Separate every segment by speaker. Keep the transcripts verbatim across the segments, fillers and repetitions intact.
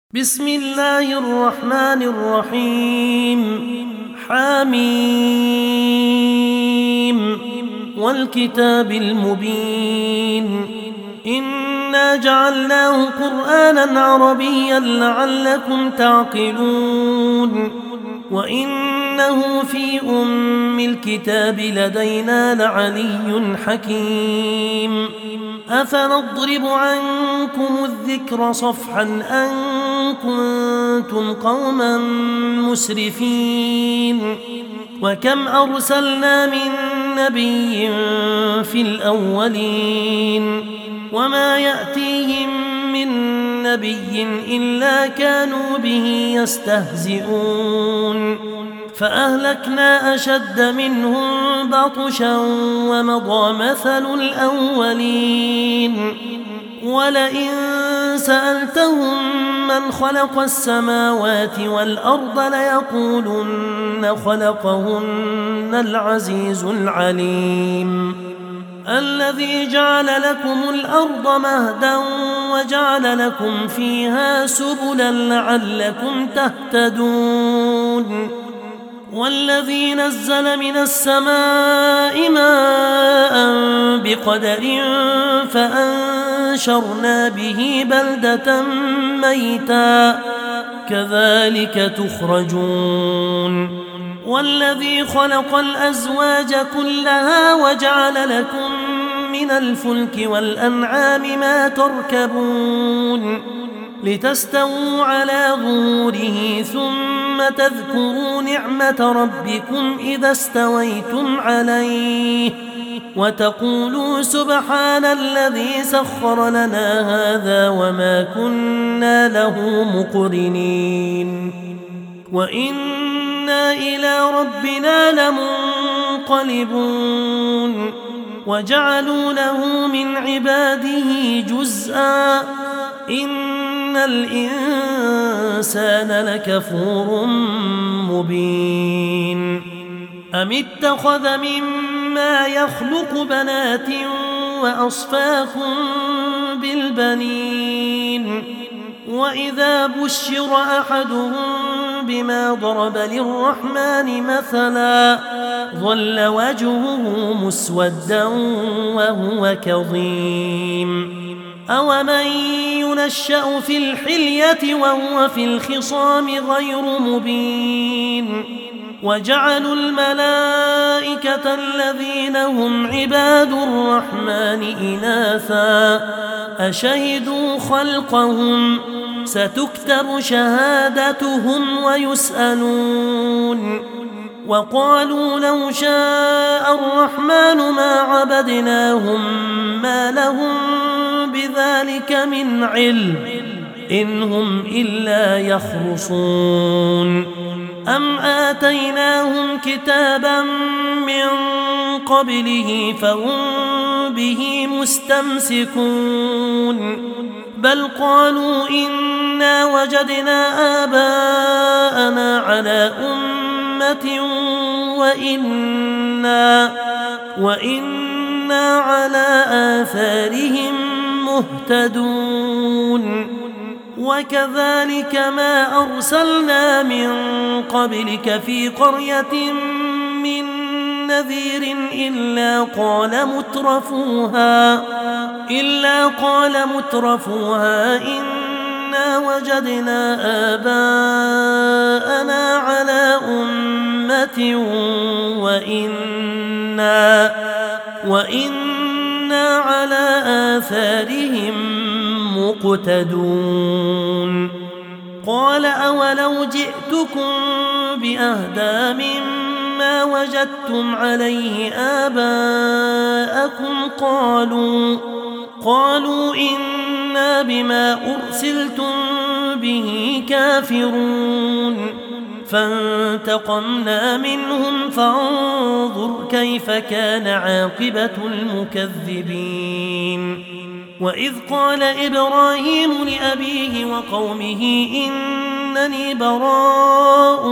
Speaker 1: بسم الله الرحمن الرحيم حميم والكتاب المبين إنا جعلناه قرآنا عربيا لعلكم تعقلون وإنه في أم الكتاب لدينا لعلي حكيم أفنضرب عنكم الذكر صفحا أن كنتم قوما مسرفين وكم أرسلنا من نبي في الأولين وما يأتيهم من نبي إلا كانوا به يستهزئون فأهلكنا أشد منهم بطشا ومضى مثل الأولين ولئن سألتهم من خلق السماوات والأرض ليقولن خلقهن العزيز العليم الذي جعل لكم الأرض مهدا وجعل لكم فيها سبلا لعلكم تهتدون والذي نزل من السماء ماء بقدر فأنشرنا به بلدة ميتا كذلك تخرجون والذي خلق الأزواج كلها وجعل لكم من الفلك والأنعام ما تركبون لتستووا على ظهوره ثم تذكروا نعمة ربكم إذا استويتم عليه وتقولوا سبحان الذي سخر لنا هذا وما كنا له مقرنين وإنا إلى ربنا لمنقلبون وجعلوا له من عباده جزءا إن الإنسان لكفور مبين أم اتخذ مما يخلق بنات وأصفاكم بالبنين وإذا بشر أحدهم بما ضرب للرحمن مثلا ظل وجهه مسودا وهو كظيم أومن ينشأ في الحلية وهو في الخصام غير مبين وجعلوا الملائكة الذين هم عباد الرحمن إناثا أشهدوا خلقهم ستكتب شهادتهم ويسألون وقالوا لو شاء الرحمن ما عبدناهم ما لهم بذلك من علم إن هم إلا يخرصون أم آتيناهم كتابا من قبله فهم به مستمسكون بل قالوا إنا وجدنا آباءنا على أمة وإنا, وإنا على آثارهم مهتدون وكذلك ما أرسلنا من قبلك في قرية من نذير إلا قال مترفوها إلا قال مترفوها إنا وجدنا آباءنا على أمة وإنا وإنا على آثارهم مقتدون قال أولو جئتكم بأهدى مما وجدتم عليه آباءكم قالوا قالوا إنا بما أرسلتم به كافرون فانتقمنا منهم فانظر كيف كان عاقبة المكذبين وإذ قال إبراهيم لأبيه وقومه إنني براء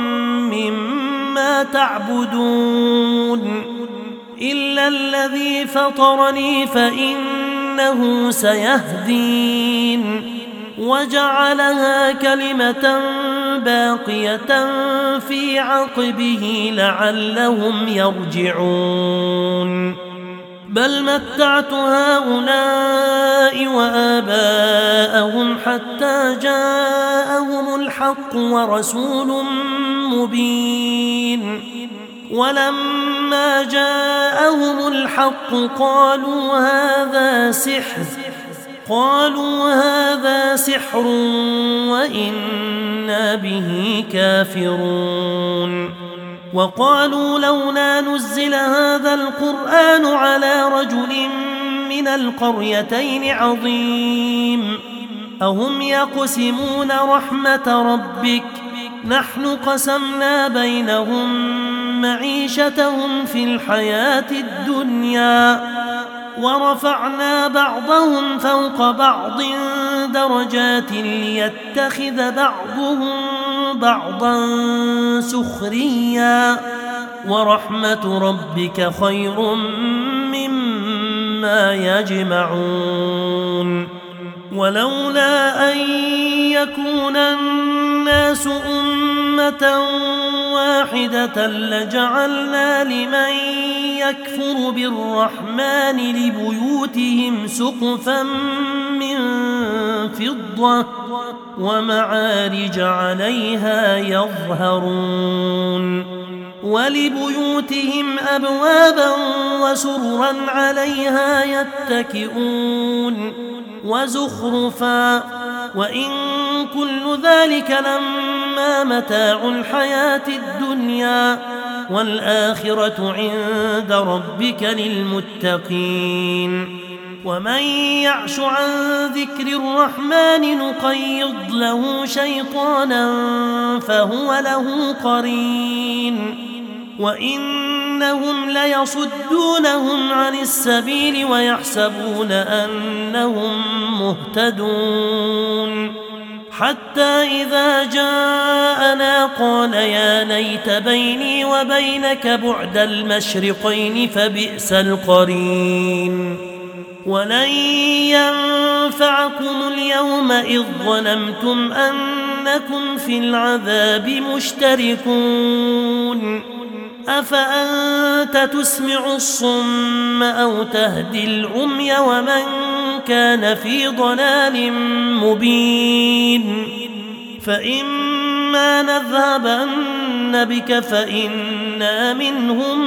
Speaker 1: مما تعبدون إلا الذي فطرني فإنه سيهدين وجعلها كلمة باقية في عقبه لعلهم يرجعون بل متعت هؤلاء وآباءهم حتى جاءهم الحق ورسول مبين ولما جاءهم الحق قالوا هذا سحر قالوا هذا سحر وإنا به كافرون وقالوا لولا نزل هذا القرآن على رجل من القريتين عظيم أهم يقسمون رحمة ربك نحن قسمنا بينهم معيشتهم في الحياة الدنيا ورفعنا بعضهم فوق بعض درجات ليتخذ بعضهم بعضا سخريا ورحمة ربك خير مما يجمعون ولولا أن يكون الناس أمة واحدة لجعلنا لمن يكفر بالرحمن لبيوتهم سقفا من فضة ومعارج عليها يظهرون ولبيوتهم أبوابا وسررا عليها يتكئون وزخرفا وإن كل ذلك لما متاع الحياة الدنيا والآخرة عند ربك للمتقين ومن يعش عن ذكر الرحمن نقيض له شيطانا فهو له قرين وإنهم ليصدونهم عن السبيل ويحسبون أنهم مهتدون حتى إذا جاءنا قال يا ليت بيني وبينك بعد المشرقين فبئس القرين ولن ينفعكم اليوم إذ ظلمتم أنكم في العذاب مشتركون أفأنت تسمع الصم أو تهدي العمي ومن كان في ضلال مبين فإما نذهبن بك فإنا منهم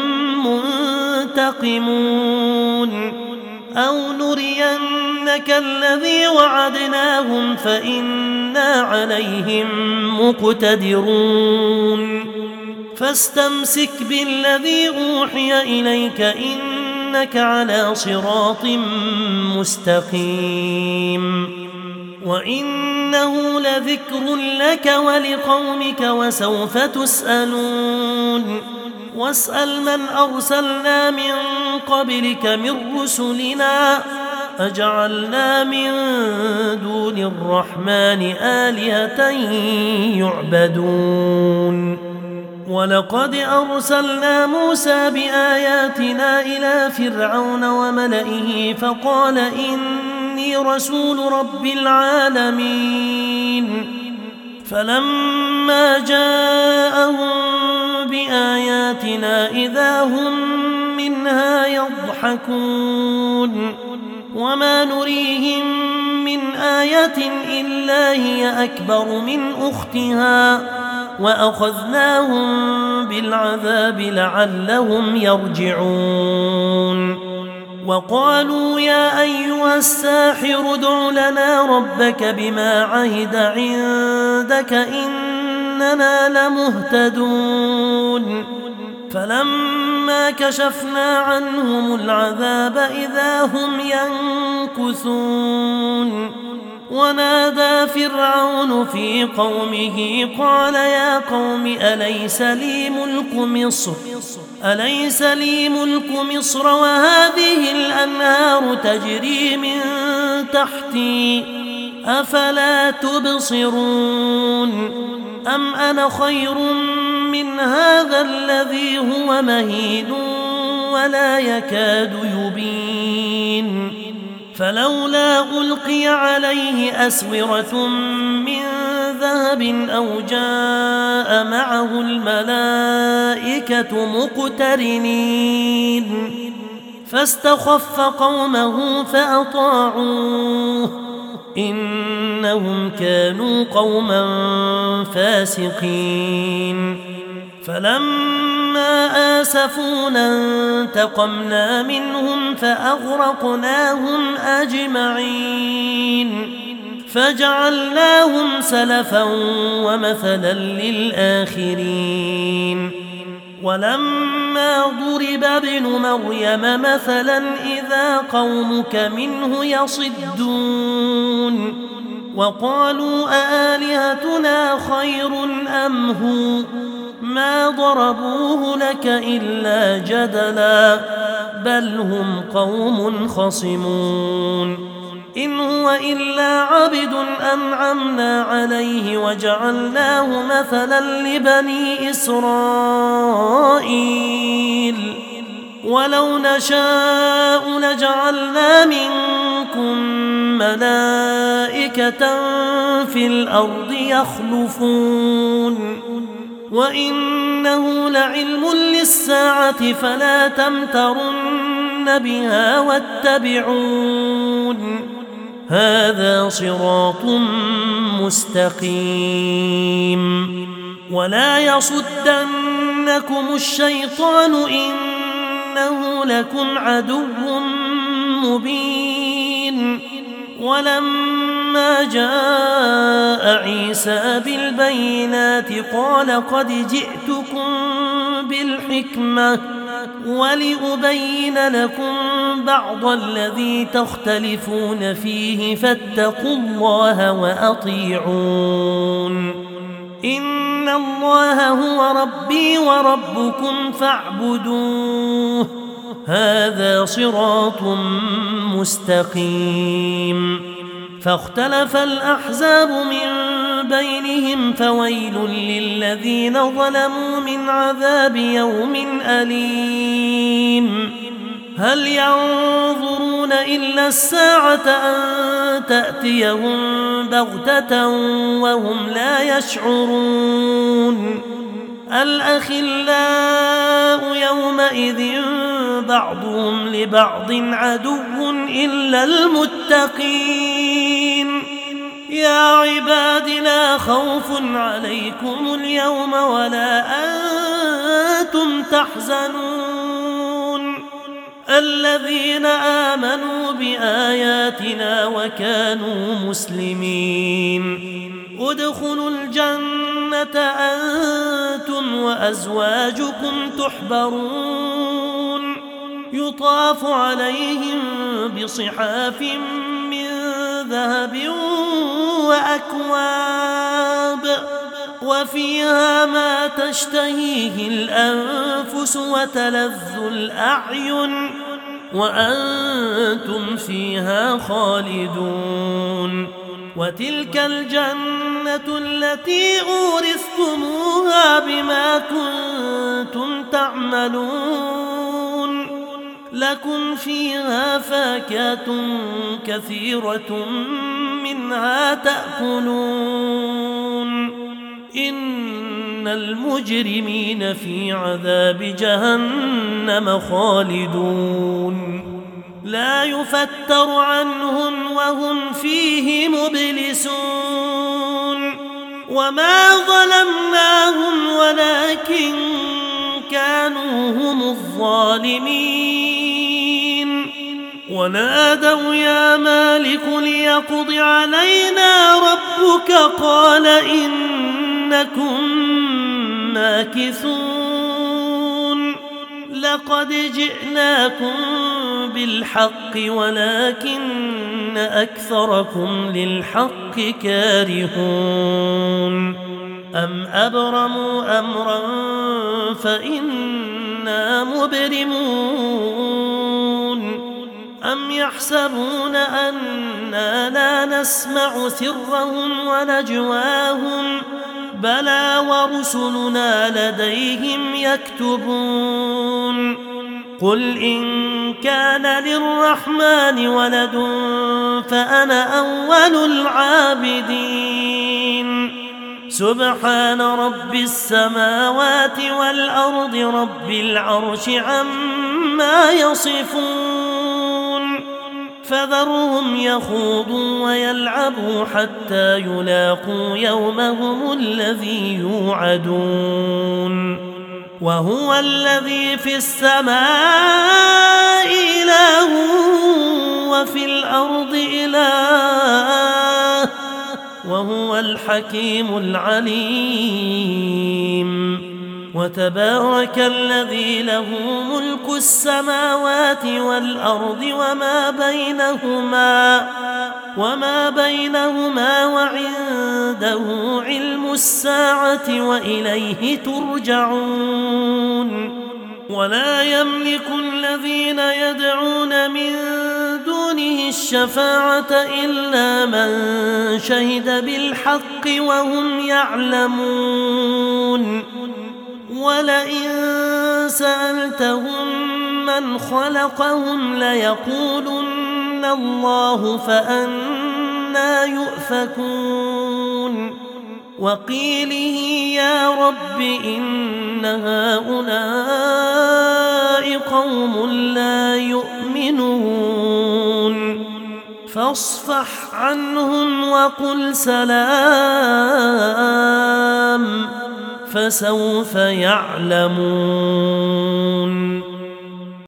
Speaker 1: منتقمون أو نرينك الذي وعدناهم فإنا عليهم مقتدرون فاستمسك بالذي أوحي إليك إنك على صراط مستقيم وإنه لذكر لك ولقومك وسوف تسألون واسأل من أرسلنا من قبلك من رسلنا أجعلنا من دون الرحمن آلهة يعبدون ولقد أرسلنا موسى بآياتنا إلى فرعون وملئه فقال إني رسول رب العالمين فلما جاءهم بآياتنا إذا هم منها يضحكون وما نريهم من آية إلا هي أكبر من أختها وأخذناهم بالعذاب لعلهم يرجعون وقالوا يا أيها الساحر ادع لنا ربك بما عهد عندك إننا لمهتدون فلما كشفنا عنهم العذاب إذا هم ينكثون ونادى فرعون في قومه قال يا قوم أليس لي ملك مصر أليس لي ملك مصر وهذه الأنهار تجري من تحتي أفلا تبصرون أم أنا خير من هذا الذي هو مهين ولا يكاد يبين فلولا ألقي عليه أسورة من ذهب أو جاء معه الملائكة مقترنين فاستخف قومه فأطاعوه إنهم كانوا قوما فاسقين فلما آسفونا انتقمنا منهم فأغرقناهم أجمعين فجعلناهم سلفا ومثلا للآخرين ولما ضرب ابن مريم مثلا إذا قومك منه يصدون وقالوا أآلهتنا خير أم هو ما ضربوه لك إلا جدلا بل هم قوم خصمون إن هو إلا عبد أنعمنا عليه وجعلناه مثلا لبني إسرائيل ولو نشاء لجعلنا منكم ملائكة في الأرض يخلفون وإنه لعلم للساعة فلا تمترن بها واتبعون هذا صراط مستقيم ولا يصدنكم الشيطان إنه لكم عدو مبين ولما جاء عيسى بالبينات قال قد جئتكم بالحكمة ولأبين لكم بعض الذي تختلفون فيه فاتقوا الله وأطيعون إن الله هو ربي وربكم فاعبدوه هذا صراط مستقيم فاختلف الأحزاب من بينهم فويل للذين ظلموا من عذاب يوم أليم هل ينظرون إلا الساعة أن تأتيهم بغتة وهم لا يشعرون الأخلاء يومئذ بعضهم لبعض عدو إلا المتقين يا عباد لا خوف عليكم اليوم ولا أنتم تحزنون الذين آمنوا بآياتنا وكانوا مسلمين ادخلوا الجنة أنتم وأزواجكم تحبرون يطاف عليهم بصحاف من ذهب وأكواب وفيها ما تشتهيه الأنفس وتلذ الأعين وأنتم فيها خالدون وتلك الجنة التي أورثتموها بما كنتم تعملون لكم فيها فاكهة كثيرة منها تأكلون إن المجرمين في عذاب جهنم خالدون لا يفتر عنهم وهم فيه مبلسون وما ظلمناهم ولكن كانوا هم الظالمين ونادوا يا مالك ليقض علينا ربك قال إنكم ماكثون لقد جئناكم بالحق ولكن أكثركم للحق كارهون أم أبرموا أمرا فإنا مبرمون أم يحسبون أنا لا نسمع سرهم ونجواهم بلى ورسلنا لديهم يكتبون قل إن كان للرحمن ولد فأنا أول العابدين سبحان رب السماوات والأرض رب العرش عما يصفون فذرهم يخوضوا ويلعبوا حتى يلاقوا يومهم الذي يوعدون وهو الذي في السماء إله وفي الأرض إله وهو الحكيم العليم وتبارك الذي له ملك السماوات والأرض وما بينهما وما بينهما وعنده علم الساعة وإليه ترجعون ولا يملك الذين يدعون من دونه الشفاعة إلا من شهد بالحق وهم يعلمون ولئن سألتهم من خلقهم ليقولن الله فأنى يؤفكون وقيله يا رب إن هؤلاء قوم لا يؤمنون فاصفح عنهم وقل سلام فسوف يعلمون.